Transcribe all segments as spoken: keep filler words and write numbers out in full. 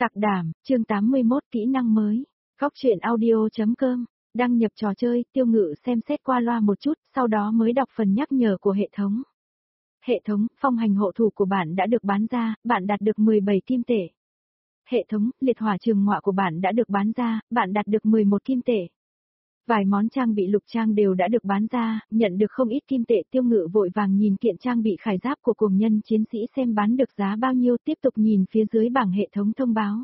Tạc đảm, chương tám mươi mốt kỹ năng mới. Góc truyện audio.com. Đăng nhập trò chơi, Tiêu Ngự xem xét qua loa một chút, sau đó mới đọc phần nhắc nhở của hệ thống. Hệ thống, phong hành hộ thủ của bạn đã được bán ra, bạn đạt được mười bảy kim tệ. Hệ thống, liệt hỏa trường ngọa của bạn đã được bán ra, bạn đạt được mười một kim tệ. Vài món trang bị lục trang đều đã được bán ra, nhận được không ít kim tệ. Tiêu Ngự vội vàng nhìn kiện trang bị khải giáp của cuồng nhân chiến sĩ xem bán được giá bao nhiêu, tiếp tục nhìn phía dưới bảng hệ thống thông báo.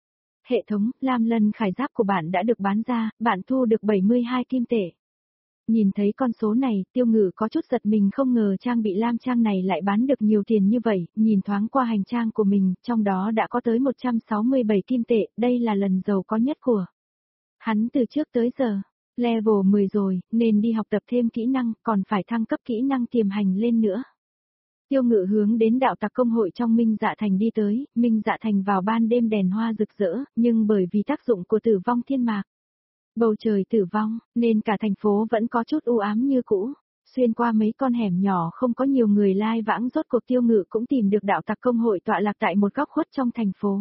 Hệ thống, lam lân khải giáp của bạn đã được bán ra, bạn thu được bảy mươi hai kim tệ. Nhìn thấy con số này, Tiêu Ngự có chút giật mình, không ngờ trang bị lam trang này lại bán được nhiều tiền như vậy. Nhìn thoáng qua hành trang của mình, trong đó đã có tới một trăm sáu mươi bảy kim tệ, đây là lần giàu có nhất của hắn từ trước tới giờ. Level mười rồi, nên đi học tập thêm kỹ năng, còn phải thăng cấp kỹ năng tiềm hành lên nữa. Tiêu Ngự hướng đến đạo tặc công hội trong Minh Dạ Thành đi tới. Minh Dạ Thành vào ban đêm đèn hoa rực rỡ, nhưng bởi vì tác dụng của tử vong thiên mạc, bầu trời tử vong, nên cả thành phố vẫn có chút u ám như cũ. Xuyên qua mấy con hẻm nhỏ không có nhiều người lai vãng, rốt cuộc Tiêu Ngự cũng tìm được đạo tặc công hội tọa lạc tại một góc khuất trong thành phố.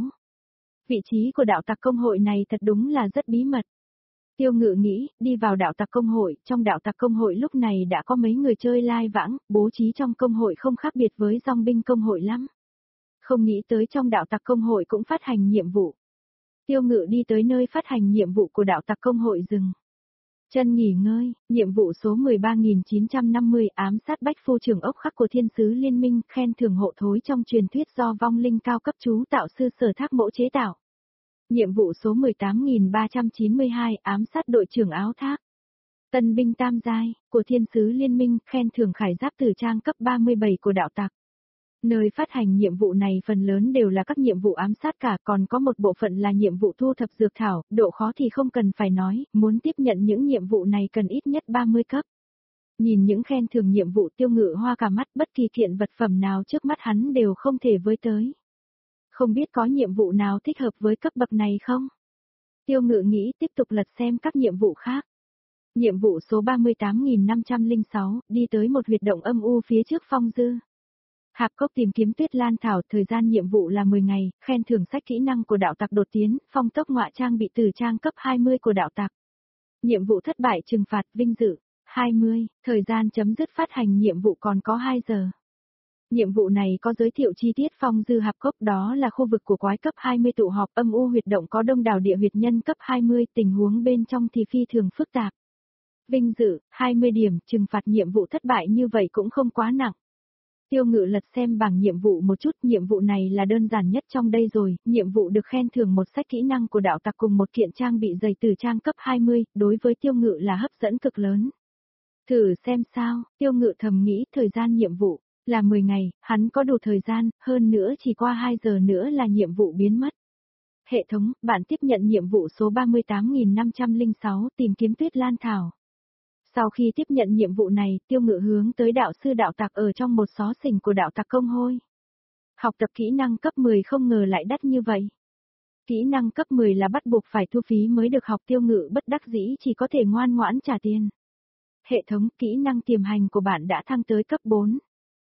Vị trí của đạo tặc công hội này thật đúng là rất bí mật. Tiêu Ngự nghĩ, đi vào đạo tặc công hội, trong đạo tặc công hội lúc này đã có mấy người chơi lai vãng, bố trí trong công hội không khác biệt với dòng binh công hội lắm. Không nghĩ tới trong đạo tặc công hội cũng phát hành nhiệm vụ. Tiêu Ngự đi tới nơi phát hành nhiệm vụ của đạo tặc công hội dừng chân nghỉ ngơi. Nhiệm vụ số mười ba nghìn chín trăm năm mươi, ám sát bách phu trưởng ốc khắc của thiên sứ liên minh, khen thưởng hộ thối trong truyền thuyết do vong linh cao cấp chú tạo sư Sở Thác Mỗ chế tạo. Nhiệm vụ số mười tám nghìn ba trăm chín mươi hai, ám sát đội trưởng áo thác. Tân binh tam giai, của thiên sứ liên minh, khen thưởng khải giáp tử trang cấp ba mươi bảy của đạo tặc. Nơi phát hành nhiệm vụ này phần lớn đều là các nhiệm vụ ám sát cả, còn có một bộ phận là nhiệm vụ thu thập dược thảo, độ khó thì không cần phải nói, muốn tiếp nhận những nhiệm vụ này cần ít nhất ba mươi cấp. Nhìn những khen thưởng nhiệm vụ, Tiêu Ngự hoa cả mắt, bất kỳ kiện vật phẩm nào trước mắt hắn đều không thể với tới. Không biết có nhiệm vụ nào thích hợp với cấp bậc này không? Tiêu Ngự nghĩ, tiếp tục lật xem các nhiệm vụ khác. Nhiệm vụ số ba mươi tám nghìn năm trăm lẻ sáu, đi tới một huyệt động âm u phía trước phong dư. Hạp cốc tìm kiếm tuyết lan thảo, thời gian nhiệm vụ là mười ngày, khen thưởng sách kỹ năng của đạo tặc đột tiến, phong tốc ngọa trang bị tử trang cấp hai mươi của đạo tặc. Nhiệm vụ thất bại trừng phạt vinh dự, hai mươi, thời gian chấm dứt phát hành nhiệm vụ còn có hai giờ. Nhiệm vụ này có giới thiệu chi tiết phong dư hạp cốc, đó là khu vực của quái cấp hai mươi tụ họp, âm u huyệt động có đông đảo địa huyệt nhân cấp hai mươi, tình huống bên trong thì phi thường phức tạp. Vinh dự, hai mươi điểm, trừng phạt nhiệm vụ thất bại như vậy cũng không quá nặng. Tiêu Ngự lật xem bảng nhiệm vụ một chút, nhiệm vụ này là đơn giản nhất trong đây rồi, nhiệm vụ được khen thưởng một sách kỹ năng của đạo tặc cùng một kiện trang bị giày tử trang cấp hai mươi, đối với Tiêu Ngự là hấp dẫn cực lớn. Thử xem sao, Tiêu Ngự thầm nghĩ, thời gian nhiệm vụ là mười ngày, hắn có đủ thời gian, hơn nữa chỉ qua hai giờ nữa là nhiệm vụ biến mất. Hệ thống, bạn tiếp nhận nhiệm vụ số ba mươi tám nghìn năm trăm lẻ sáu, tìm kiếm tuyết lan thảo. Sau khi tiếp nhận nhiệm vụ này, Tiêu Ngự hướng tới đạo sư đạo tặc ở trong một xó xỉnh của đạo tặc công hội. Học tập kỹ năng cấp mười không ngờ lại đắt như vậy. Kỹ năng cấp mười là bắt buộc phải thu phí mới được học, Tiêu Ngự bất đắc dĩ chỉ có thể ngoan ngoãn trả tiền. Hệ thống, kỹ năng tiềm hành của bạn đã thăng tới cấp bốn.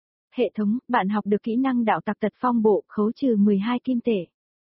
Hệ thống, bạn học được kỹ năng đạo tặc tật phong bộ, khấu trừ mười hai kim tệ.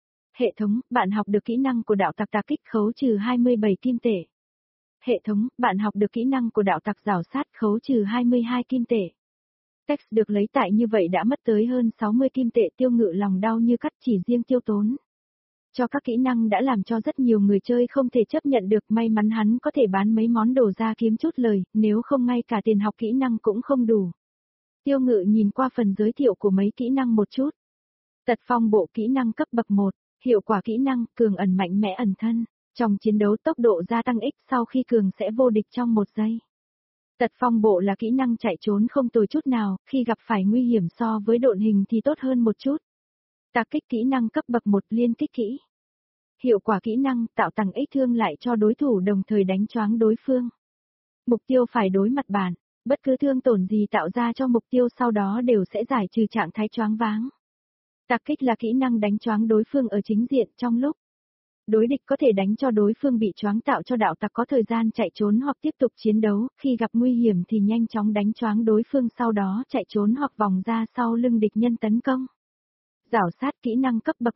Hệ thống, bạn học được kỹ năng của đạo tặc tà kích, khấu trừ hai mươi bảy kim tệ. Hệ thống, bạn học được kỹ năng của đạo tặc rảo sát, khấu trừ hai mươi hai kim tệ. Text được lấy tại như vậy đã mất tới hơn sáu mươi kim tệ, Tiêu Ngự lòng đau như cắt, chỉ riêng tiêu tốn cho các kỹ năng đã làm cho rất nhiều người chơi không thể chấp nhận được, may mắn hắn có thể bán mấy món đồ ra kiếm chút lời, nếu không ngay cả tiền học kỹ năng cũng không đủ. Tiêu Ngự nhìn qua phần giới thiệu của mấy kỹ năng một chút. Tật phong bộ kỹ năng cấp bậc một, hiệu quả kỹ năng, cường ẩn mạnh mẽ ẩn thân. Trong chiến đấu tốc độ gia tăng X, sau khi cường sẽ vô địch trong một giây. Tật phong bộ là kỹ năng chạy trốn không tồi chút nào, khi gặp phải nguy hiểm so với độn hình thì tốt hơn một chút. Tạc kích kỹ năng cấp bậc một, liên kích kỹ. Hiệu quả kỹ năng, tạo tăng X thương lại cho đối thủ đồng thời đánh choáng đối phương. Mục tiêu phải đối mặt bạn, bất cứ thương tổn gì tạo ra cho mục tiêu sau đó đều sẽ giải trừ trạng thái choáng váng. Tạc kích là kỹ năng đánh choáng đối phương ở chính diện trong lúc đối địch có thể đánh cho đối phương bị choáng, tạo cho đạo tặc có thời gian chạy trốn hoặc tiếp tục chiến đấu, khi gặp nguy hiểm thì nhanh chóng đánh choáng đối phương sau đó chạy trốn hoặc vòng ra sau lưng địch nhân tấn công. Rảo sát kỹ năng cấp bậc một,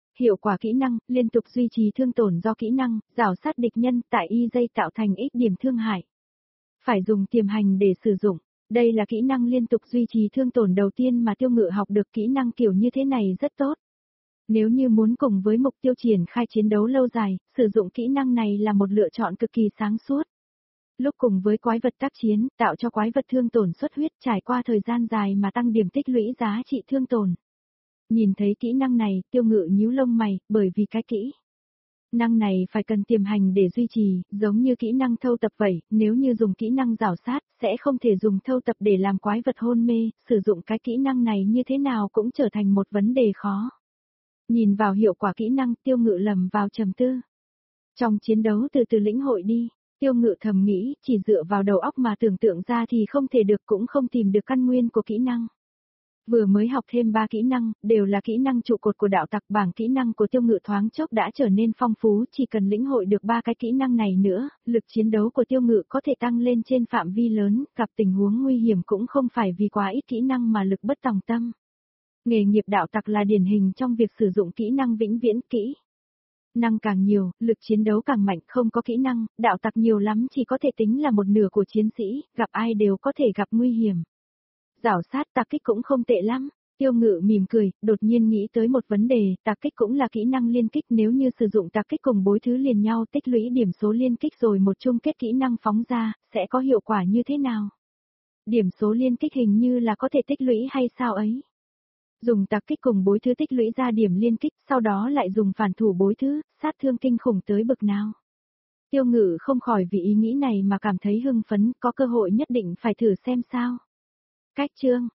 Hiệu quả kỹ năng, liên tục duy trì thương tổn do kỹ năng, rào sát địch nhân tại y giây tạo thành ít điểm thương hại. Phải dùng tiềm hành để sử dụng. Đây là kỹ năng liên tục duy trì thương tổn đầu tiên mà Tiêu Ngự học được, kỹ năng kiểu như thế này rất tốt. Nếu như muốn cùng với mục tiêu triển khai chiến đấu lâu dài, sử dụng kỹ năng này là một lựa chọn cực kỳ sáng suốt. Lúc cùng với quái vật tác chiến, tạo cho quái vật thương tổn xuất huyết trải qua thời gian dài mà tăng điểm tích lũy giá trị thương tổn. Nhìn thấy kỹ năng này, Tiêu Ngự nhíu lông mày, bởi vì cái kỹ năng này phải cần tiềm hành để duy trì, giống như kỹ năng thâu tập vậy, nếu như dùng kỹ năng rảo sát, sẽ không thể dùng thâu tập để làm quái vật hôn mê, sử dụng cái kỹ năng này như thế nào cũng trở thành một vấn đề khó. Nhìn vào hiệu quả kỹ năng, Tiêu Ngự lầm vào trầm tư. Trong chiến đấu từ từ lĩnh hội đi, Tiêu Ngự thầm nghĩ, chỉ dựa vào đầu óc mà tưởng tượng ra thì không thể được, cũng không tìm được căn nguyên của kỹ năng. Vừa mới học thêm ba kỹ năng, đều là kỹ năng trụ cột của đạo tặc, bảng kỹ năng của Tiêu Ngự thoáng chốc đã trở nên phong phú, chỉ cần lĩnh hội được ba cái kỹ năng này nữa, lực chiến đấu của Tiêu Ngự có thể tăng lên trên phạm vi lớn, gặp tình huống nguy hiểm cũng không phải vì quá ít kỹ năng mà lực bất tòng tâm. Nghề nghiệp đạo tặc là điển hình trong việc sử dụng kỹ năng vĩnh viễn, kỹ năng càng nhiều, lực chiến đấu càng mạnh, không có kỹ năng, đạo tặc nhiều lắm chỉ có thể tính là một nửa của chiến sĩ, gặp ai đều có thể gặp nguy hiểm. Rảo sát tạc kích cũng không tệ lắm. Tiêu Ngự mỉm cười, đột nhiên nghĩ tới một vấn đề, tạc kích cũng là kỹ năng liên kích, nếu như sử dụng tạc kích cùng bối thứ liền nhau tích lũy điểm số liên kích rồi một chung kết kỹ năng phóng ra, sẽ có hiệu quả như thế nào? Điểm số liên kích hình như là có thể tích lũy hay sao ấy? Dùng tạc kích cùng bối thứ tích lũy ra điểm liên kích, sau đó lại dùng phản thủ bối thứ, sát thương kinh khủng tới bực nào? Tiêu Ngự không khỏi vì ý nghĩ này mà cảm thấy hưng phấn, có cơ hội nhất định phải thử xem sao. Cách chương